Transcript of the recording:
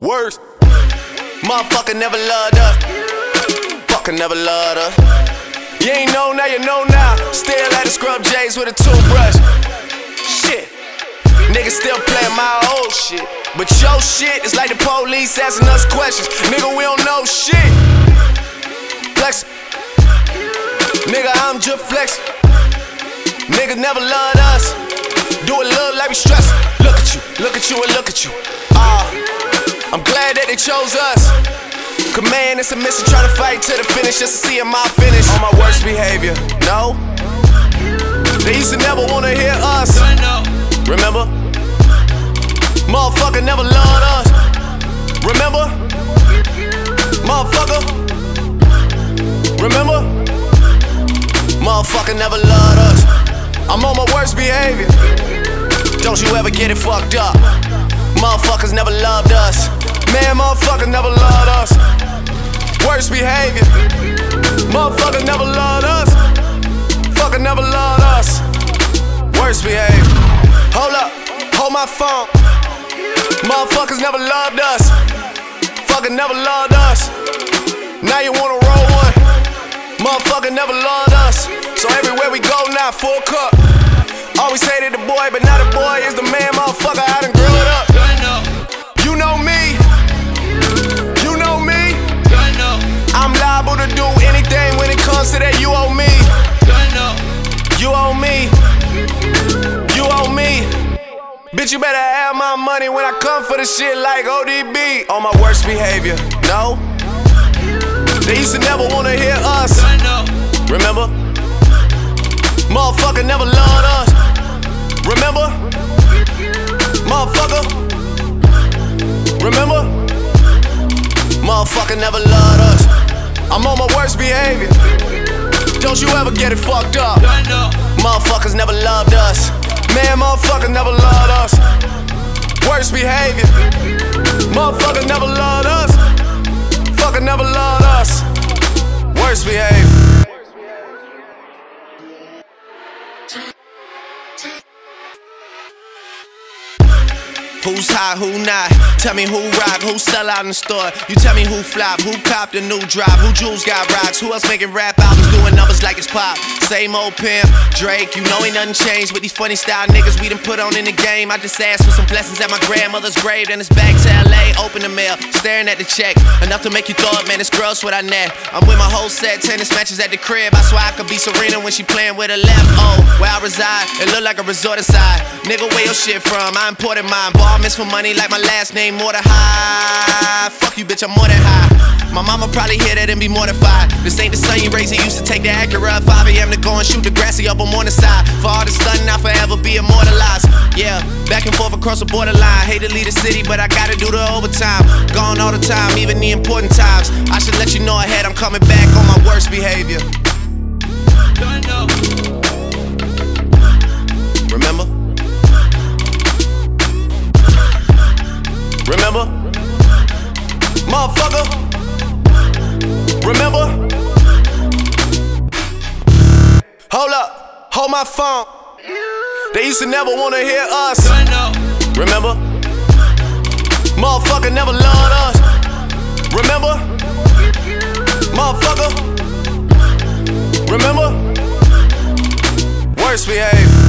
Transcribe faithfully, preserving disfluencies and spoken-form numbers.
Worse. Motherfucker never loved her. Fucker never loved her. You ain't know now, you know now. Still at the scrub J's with a toothbrush. Shit. Niggas still playing my old shit. But your shit is like the police asking us questions. Nigga, we don't know shit. Flex. Nigga, I'm just flex. Niggas never loved us. Do it look like we stress. Look at you, look at you, and look at you. Ah, uh, I'm glad that they chose us. Command and submission, trying to fight to the finish just to see my finish. On my worst behavior, no. They used to never wanna hear us. Remember? Motherfucker never loved us. Remember? Motherfucker. Remember? Motherfucker never loved us. I'm on my worst behavior. Don't you ever get it fucked up. Motherfuckers never loved us. Man, motherfucker never loved us. Worst behavior. Motherfucker never loved us. Fucker never loved us. Worst behavior. Hold up, hold my phone. Motherfuckers never loved us. Fucker never loved us. Now you wanna roll one. Motherfucker never loved us. So everywhere we go now, full cup. Always hated the boy, but now the boy is the man, motherfucker. I done grew it up. You know me. You know me. I'm liable to do anything when it comes to that. You owe me. You owe me. You owe me. Bitch, you better have my money when I come for the shit like O D B. On my worst behavior, no. They used to never wanna hear us. Remember? Motherfucker never loved us. Remember? Motherfucker. Remember? Motherfucker never loved us. I'm on my worst behavior. Don't you ever get it fucked up. Motherfuckers never loved us. Man, motherfucker never loved us. Worst behavior. Motherfucker never loved us. Fucker never loved us. Worst behavior. Who's hot, who not? Tell me who rock, who sell out in the store. You tell me who flop, who copped a new drop, who jewels got rocks, who else making rap albums doing numbers like it's pop. Same old pimp, Drake, you know ain't nothing changed with these funny style niggas we done put on in the game. I just asked for some blessings at my grandmother's grave, then it's back to L A, open the mail, staring at the check. Enough to make you throw up, man, it's gross what I net. I'm with my whole set, tennis matches at the crib. I swear I could be Serena when she playing with her left. Oh, where I reside, it look like a resort aside. Nigga, where your shit from? I imported mine, ball miss for money like my last name, more than high. Fuck you, bitch, I'm more than high. My mama probably hear that and be mortified. This ain't the son you raised, he used to take the Acura at five A M to go and shoot the grassy up on the side. For all the stunning, I'll forever be immortalized. Yeah, back and forth across the borderline. Hate to leave the city, but I gotta do the overtime. Gone all the time, even the important times. I should let you know ahead, I'm coming back on my worst behavior. Remember? Remember? Motherfucker. Remember? Hold up, hold my phone. They used to never wanna hear us. Remember? Motherfucker never loved us. Remember? Motherfucker. Remember? Worst behavior.